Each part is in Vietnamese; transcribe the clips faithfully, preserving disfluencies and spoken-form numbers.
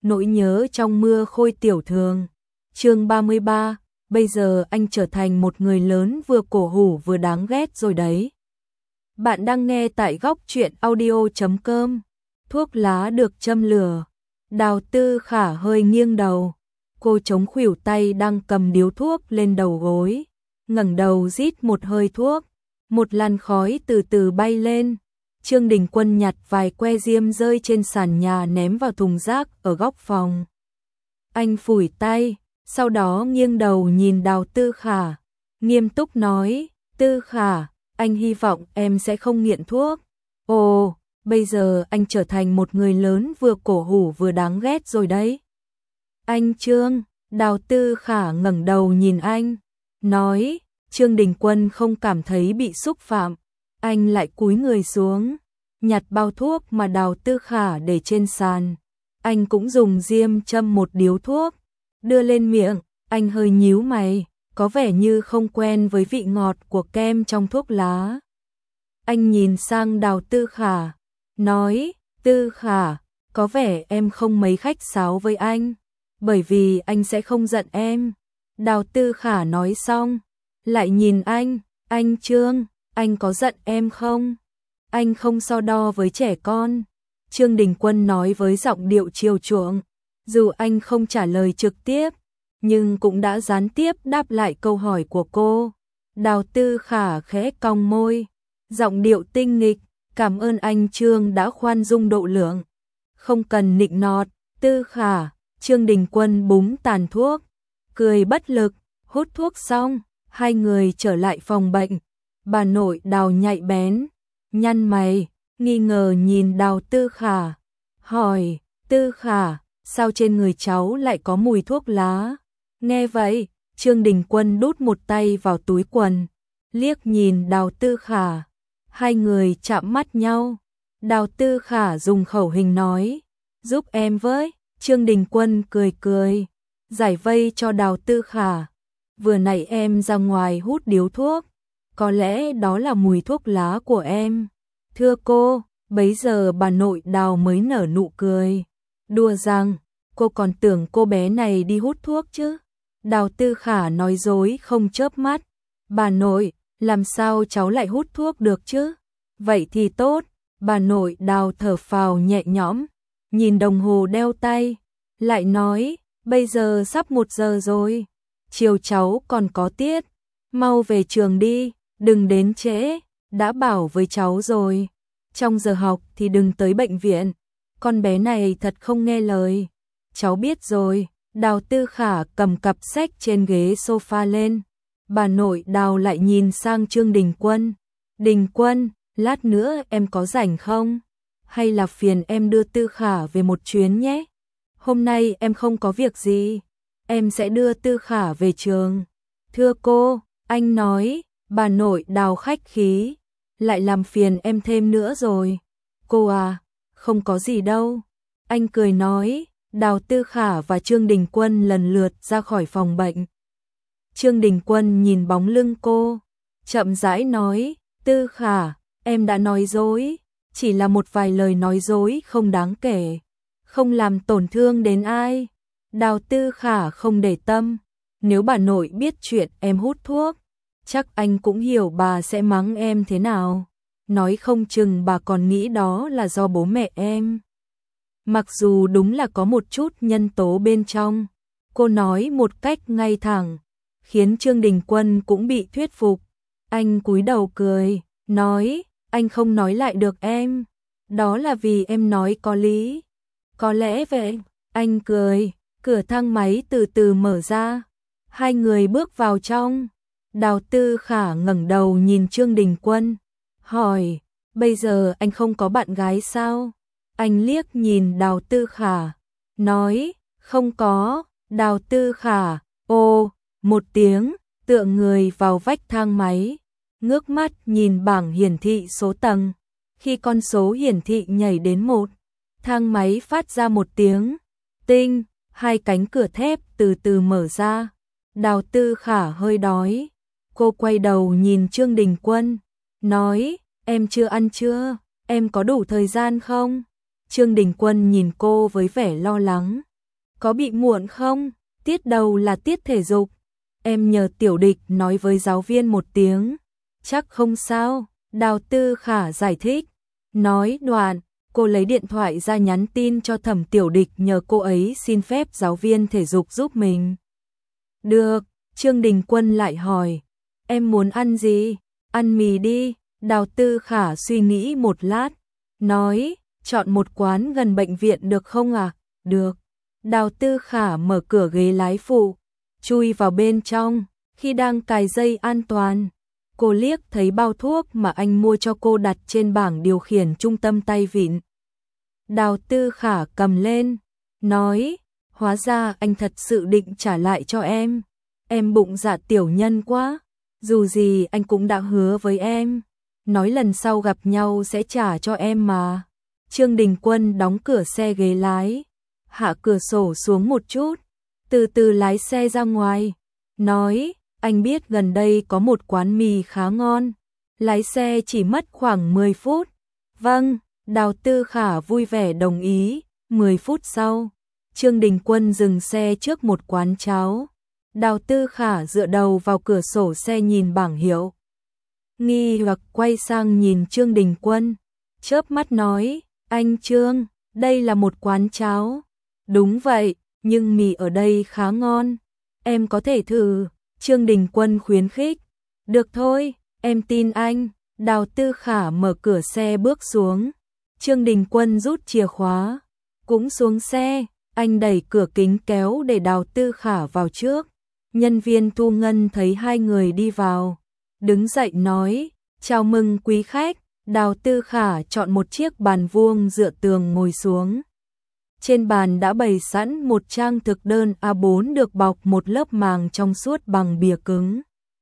Nỗi nhớ trong mưa khôi tiểu thường. Chương ba mươi ba, bây giờ anh trở thành một người lớn vừa cổ hủ vừa đáng ghét rồi đấy. Bạn đang nghe tại góc truyện audio chấm com. Thuốc lá được châm lửa. Đào Tư Khả hơi nghiêng đầu. Cô chống khuỷu tay đang cầm điếu thuốc lên đầu gối, ngẩng đầu rít một hơi thuốc. Một làn khói từ từ bay lên. Trương Đình Quân nhặt vài que diêm rơi trên sàn nhà ném vào thùng rác ở góc phòng. Anh phủi tay, sau đó nghiêng đầu nhìn Đào Tư Khả, nghiêm túc nói, Tư Khả, anh hy vọng em sẽ không nghiện thuốc. Ồ, bây giờ anh trở thành một người lớn vừa cổ hủ vừa đáng ghét rồi đấy. Anh Trương, Đào Tư Khả ngẩng đầu nhìn anh, nói, Trương Đình Quân không cảm thấy bị xúc phạm. Anh lại cúi người xuống, nhặt bao thuốc mà Đào Tư Khả để trên sàn. Anh cũng dùng diêm châm một điếu thuốc, đưa lên miệng, anh hơi nhíu mày, có vẻ như không quen với vị ngọt của kem trong thuốc lá. Anh nhìn sang Đào Tư Khả, nói, Tư Khả, có vẻ em không mấy khách sáo với anh, bởi vì anh sẽ không giận em. Đào Tư Khả nói xong, lại nhìn anh, anh Trương, anh có giận em không? Anh không so đo với trẻ con. Trương Đình Quân nói với giọng điệu chiều chuộng, dù anh không trả lời trực tiếp, nhưng cũng đã gián tiếp đáp lại câu hỏi của cô. Đào Tư Khả khẽ cong môi, giọng điệu tinh nghịch, cảm ơn anh Trương đã khoan dung độ lượng. Không cần nịnh nọt, Tư Khả. Trương Đình Quân búng tàn thuốc, cười bất lực, hút thuốc xong, hai người trở lại phòng bệnh. Bà nội Đào nhạy bén, nhăn mày, nghi ngờ nhìn Đào Tư Khả, hỏi, Tư Khả, sao trên người cháu lại có mùi thuốc lá? Nghe vậy, Trương Đình Quân đút một tay vào túi quần, liếc nhìn Đào Tư Khả, hai người chạm mắt nhau. Đào Tư Khả dùng khẩu hình nói, giúp em với. Trương Đình Quân cười cười, giải vây cho Đào Tư Khả, vừa nãy em ra ngoài hút điếu thuốc, có lẽ đó là mùi thuốc lá của em. Thưa cô, bấy giờ bà nội Đào mới nở nụ cười, đùa rằng, cô còn tưởng cô bé này đi hút thuốc chứ. Đào Tư Khả nói dối không chớp mắt, bà nội, làm sao cháu lại hút thuốc được chứ? Vậy thì tốt. Bà nội Đào thở phào nhẹ nhõm, nhìn đồng hồ đeo tay, lại nói, bây giờ sắp một giờ rồi, chiều cháu còn có tiết, mau về trường đi, đừng đến trễ, đã bảo với cháu rồi, trong giờ học thì đừng tới bệnh viện, con bé này thật không nghe lời. Cháu biết rồi. Đào Tư Khả cầm cặp sách trên ghế sofa lên, bà nội Đào lại nhìn sang Trương Đình Quân, Đình Quân, lát nữa em có rảnh không? Hay là phiền em đưa Tư Khả về một chuyến nhé? Hôm nay em không có việc gì, em sẽ đưa Tư Khả về trường. Thưa cô, anh nói, bà nội Đào khách khí, lại làm phiền em thêm nữa rồi. Cô à, không có gì đâu. Anh cười nói. Đào Tư Khả và Trương Đình Quân lần lượt ra khỏi phòng bệnh. Trương Đình Quân nhìn bóng lưng cô, chậm rãi nói, Tư Khả, em đã nói dối, chỉ là một vài lời nói dối không đáng kể, không làm tổn thương đến ai. Đào Tư Khả không để tâm, nếu bà nội biết chuyện em hút thuốc, chắc anh cũng hiểu bà sẽ mắng em thế nào. Nói không chừng bà còn nghĩ đó là do bố mẹ em. Mặc dù đúng là có một chút nhân tố bên trong, cô nói một cách ngay thẳng, khiến Trương Đình Quân cũng bị thuyết phục. Anh cúi đầu cười, nói, anh không nói lại được em, đó là vì em nói có lý. Có lẽ vậy, anh cười, cửa thang máy từ từ mở ra, hai người bước vào trong. Đào Tư Khả ngẩng đầu nhìn Trương Đình Quân, hỏi, bây giờ anh không có bạn gái sao? Anh liếc nhìn Đào Tư Khả, nói, không có. Đào Tư Khả, ô, một tiếng, tựa người vào vách thang máy, ngước mắt nhìn bảng hiển thị số tầng. Khi con số hiển thị nhảy đến một, thang máy phát ra một tiếng, tinh, hai cánh cửa thép từ từ mở ra. Đào Tư Khả hơi đói, cô quay đầu nhìn Trương Đình Quân, nói, em chưa ăn chưa, em có đủ thời gian không? Trương Đình Quân nhìn cô với vẻ lo lắng, có bị muộn không? Tiết đầu là tiết thể dục. Em nhờ Tiểu Địch nói với giáo viên một tiếng. Chắc không sao, Đào Tư Khả giải thích. Nói đoạn, cô lấy điện thoại ra nhắn tin cho Thẩm Tiểu Địch nhờ cô ấy xin phép giáo viên thể dục giúp mình. Được, Trương Đình Quân lại hỏi. Em muốn ăn gì? Ăn mì đi. Đào Tư Khả suy nghĩ một lát. Nói, chọn một quán gần bệnh viện được không à? Được. Đào Tư Khả mở cửa ghế lái phụ, chui vào bên trong. Khi đang cài dây an toàn, cô liếc thấy bao thuốc mà anh mua cho cô đặt trên bảng điều khiển trung tâm tay vịn. Đào Tư Khả cầm lên, nói, hóa ra anh thật sự định trả lại cho em. Em bụng dạ tiểu nhân quá, dù gì anh cũng đã hứa với em. Nói lần sau gặp nhau sẽ trả cho em mà. Trương Đình Quân đóng cửa xe ghế lái, hạ cửa sổ xuống một chút, từ từ lái xe ra ngoài. Nói, anh biết gần đây có một quán mì khá ngon. Lái xe chỉ mất khoảng mười phút. Vâng, Đào Tư Khả vui vẻ đồng ý. mười phút sau, Trương Đình Quân dừng xe trước một quán cháo. Đào Tư Khả dựa đầu vào cửa sổ xe nhìn bảng hiệu. Nghi hoặc quay sang nhìn Trương Đình Quân, chớp mắt nói, anh Trương, đây là một quán cháo. Đúng vậy, nhưng mì ở đây khá ngon. Em có thể thử. Trương Đình Quân khuyến khích. Được thôi, em tin anh. Đào Tư Khả mở cửa xe bước xuống. Trương Đình Quân rút chìa khóa, cũng xuống xe. Anh đẩy cửa kính kéo để Đào Tư Khả vào trước. Nhân viên thu ngân thấy hai người đi vào, đứng dậy nói, chào mừng quý khách. Đào Tư Khả chọn một chiếc bàn vuông dựa tường ngồi xuống. Trên bàn đã bày sẵn một trang thực đơn A bốn được bọc một lớp màng trong suốt bằng bìa cứng.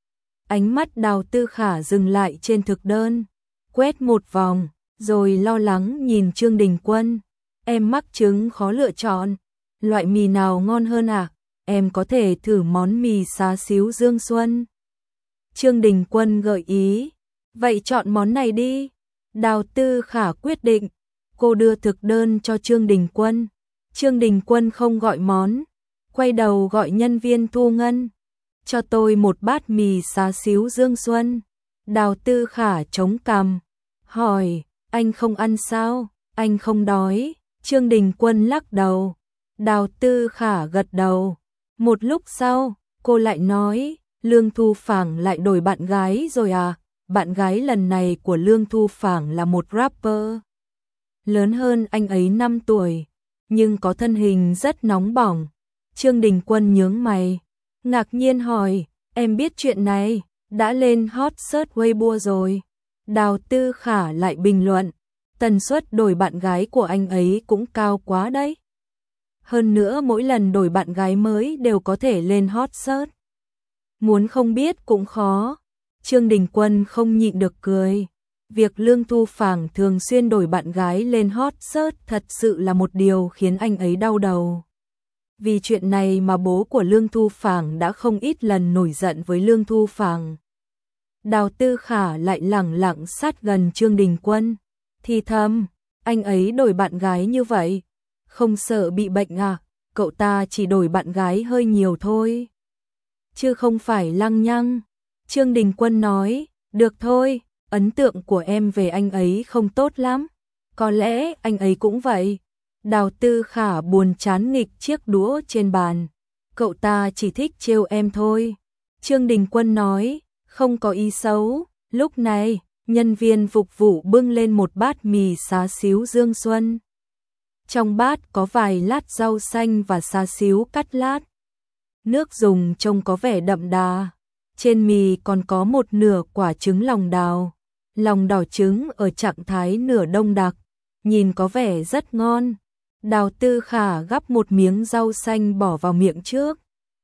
Ánh mắt Đào Tư Khả dừng lại trên thực đơn, quét một vòng, rồi lo lắng nhìn Trương Đình Quân. Em mắc chứng khó lựa chọn, loại mì nào ngon hơn à? Em có thể thử món mì xá xíu Dương Xuân. Trương Đình Quân gợi ý, vậy chọn món này đi. Đào Tư Khả quyết định. Cô đưa thực đơn cho Trương Đình Quân. Trương Đình Quân không gọi món, quay đầu gọi nhân viên thu ngân. Cho tôi một bát mì xá xíu Dương Xuân. Đào Tư Khả chống cằm, hỏi, anh không ăn sao? Anh không đói. Trương Đình Quân lắc đầu. Đào Tư Khả gật đầu. Một lúc sau, cô lại nói, Lương Thu Phảng lại đổi bạn gái rồi à? Bạn gái lần này của Lương Thu Phảng là một rapper. Lớn hơn anh ấy năm tuổi, nhưng có thân hình rất nóng bỏng. Trương Đình Quân nhướng mày, ngạc nhiên hỏi, em biết chuyện này, đã lên hot search Weibo rồi. Đào Tư Khả lại bình luận, tần suất đổi bạn gái của anh ấy cũng cao quá đấy. Hơn nữa mỗi lần đổi bạn gái mới đều có thể lên hot search. Muốn không biết cũng khó. Trương Đình Quân không nhịn được cười. Việc Lương Thu Phảng thường xuyên đổi bạn gái lên hot search thật sự là một điều khiến anh ấy đau đầu. Vì chuyện này mà bố của Lương Thu Phảng đã không ít lần nổi giận với Lương Thu Phảng. Đào Tư Khả lại lẳng lặng sát gần Trương Đình Quân, thì thầm, anh ấy đổi bạn gái như vậy, không sợ bị bệnh à? Cậu ta chỉ đổi bạn gái hơi nhiều thôi, chứ không phải lăng nhăng. Trương Đình Quân nói, được thôi, ấn tượng của em về anh ấy không tốt lắm. Có lẽ anh ấy cũng vậy. Đào Tư Khả buồn chán nghịch chiếc đũa trên bàn. Cậu ta chỉ thích trêu em thôi. Trương Đình Quân nói, không có ý xấu. Lúc này, nhân viên phục vụ bưng lên một bát mì xá xíu Dương Xuân. Trong bát có vài lát rau xanh và xá xíu cắt lát. Nước dùng trông có vẻ đậm đà. Trên mì còn có một nửa quả trứng lòng đào. Lòng đỏ trứng ở trạng thái nửa đông đặc, nhìn có vẻ rất ngon. Đào Tư Khả gắp một miếng rau xanh bỏ vào miệng trước,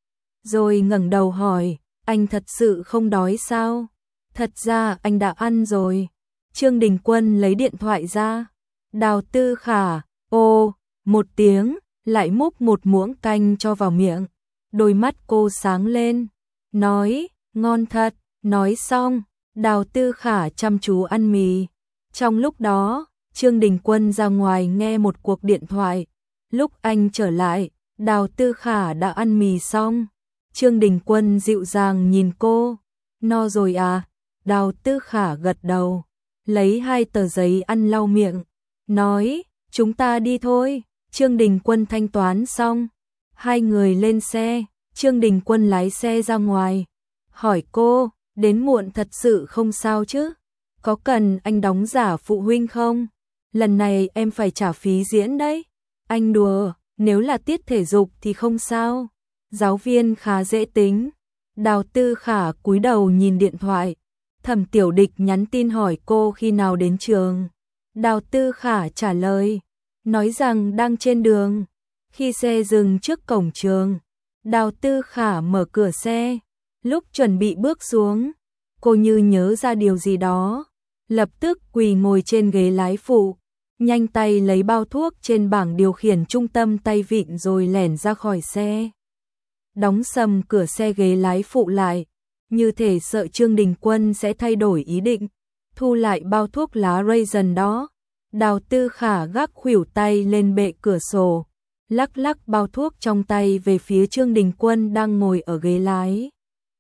rồi ngẩng đầu hỏi, anh thật sự không đói sao? Thật ra anh đã ăn rồi. Trương Đình Quân lấy điện thoại ra. Đào Tư Khả, ô, một tiếng, lại múc một muỗng canh cho vào miệng. Đôi mắt cô sáng lên, nói, ngon thật. Nói xong, Đào Tư Khả chăm chú ăn mì. Trong lúc đó, Trương Đình Quân ra ngoài nghe một cuộc điện thoại. Lúc anh trở lại, Đào Tư Khả đã ăn mì xong. Trương Đình Quân dịu dàng nhìn cô. No rồi à? Đào Tư Khả gật đầu, lấy hai tờ giấy ăn lau miệng, nói, chúng ta đi thôi. Trương Đình Quân thanh toán xong, hai người lên xe. Trương Đình Quân lái xe ra ngoài, hỏi cô, đến muộn thật sự không sao chứ? Có cần anh đóng giả phụ huynh không? Lần này em phải trả phí diễn đấy. Anh đùa, nếu là tiết thể dục thì không sao. Giáo viên khá dễ tính. Đào Tư Khả cúi đầu nhìn điện thoại. Thẩm Tiểu Địch nhắn tin hỏi cô khi nào đến trường. Đào Tư Khả trả lời, nói rằng đang trên đường. Khi xe dừng trước cổng trường, Đào Tư Khả mở cửa xe. Lúc chuẩn bị bước xuống, cô như nhớ ra điều gì đó, lập tức quỳ ngồi trên ghế lái phụ, nhanh tay lấy bao thuốc trên bảng điều khiển trung tâm tay vịn rồi lẻn ra khỏi xe. Đóng sầm cửa xe ghế lái phụ lại, như thể sợ Trương Đình Quân sẽ thay đổi ý định. Thu lại bao thuốc lá raisin đó, Đào Tư Khả gác khuỷu tay lên bệ cửa sổ, lắc lắc bao thuốc trong tay về phía Trương Đình Quân đang ngồi ở ghế lái.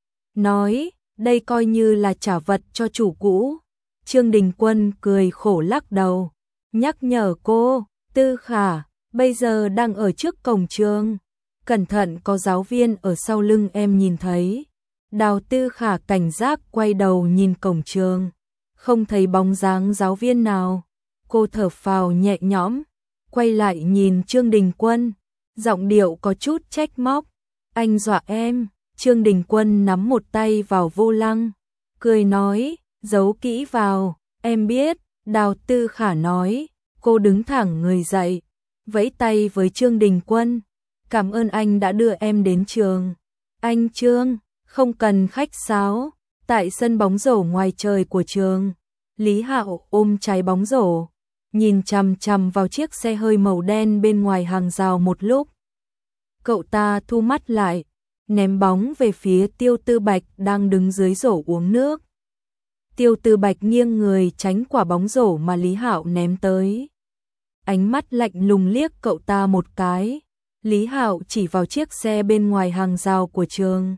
Nói, đây coi như là trả vật cho chủ cũ. Trương Đình Quân cười khổ lắc đầu, nhắc nhở cô, Tư Khả, bây giờ đang ở trước cổng trường. Cẩn thận có giáo viên ở sau lưng em nhìn thấy. Đào Tư Khả cảnh giác quay đầu nhìn cổng trường, không thấy bóng dáng giáo viên nào. Cô thở phào nhẹ nhõm, quay lại nhìn Trương Đình Quân, giọng điệu có chút trách móc. Anh dọa em. Trương Đình Quân nắm một tay vào vô lăng, cười nói, giấu kỹ vào, em biết. Đào Tư Khả nói, cô đứng thẳng người dậy, vẫy tay với Trương Đình Quân, cảm ơn anh đã đưa em đến trường. Anh Trương, không cần khách sáo. Tại sân bóng rổ ngoài trời của trường, Lý Hạo ôm trái bóng rổ, nhìn chằm chằm vào chiếc xe hơi màu đen bên ngoài hàng rào một lúc. Cậu ta thu mắt lại, ném bóng về phía Tiêu Tư Bạch đang đứng dưới rổ uống nước. Tiêu Tư Bạch nghiêng người tránh quả bóng rổ mà Lý Hạo ném tới. Ánh mắt lạnh lùng liếc cậu ta một cái. Lý Hạo chỉ vào chiếc xe bên ngoài hàng rào của trường,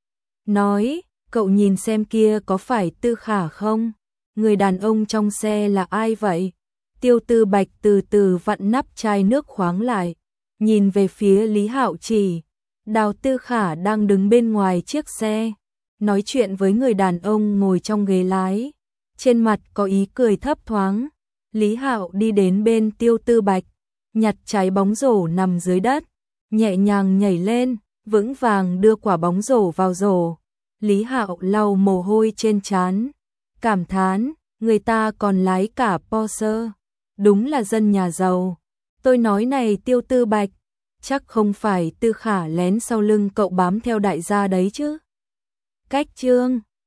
nói, cậu nhìn xem kia có phải Tư Khả không? Người đàn ông trong xe là ai vậy? Tiêu Tư Bạch từ từ vặn nắp chai nước khoáng lại, nhìn về phía Lý Hạo chỉ. Đào Tư Khả đang đứng bên ngoài chiếc xe, nói chuyện với người đàn ông ngồi trong ghế lái, trên mặt có ý cười thấp thoáng. Lý Hạo đi đến bên Tiêu Tư Bạch, nhặt trái bóng rổ nằm dưới đất, nhẹ nhàng nhảy lên, vững vàng đưa quả bóng rổ vào rổ. Lý Hạo lau mồ hôi trên trán, cảm thán, người ta còn lái cả Porsche, đúng là dân nhà giàu. Tôi nói này Tiêu Tư Bạch, chắc không phải Tư Khả lén sau lưng cậu bám theo đại gia đấy chứ? Cách Trương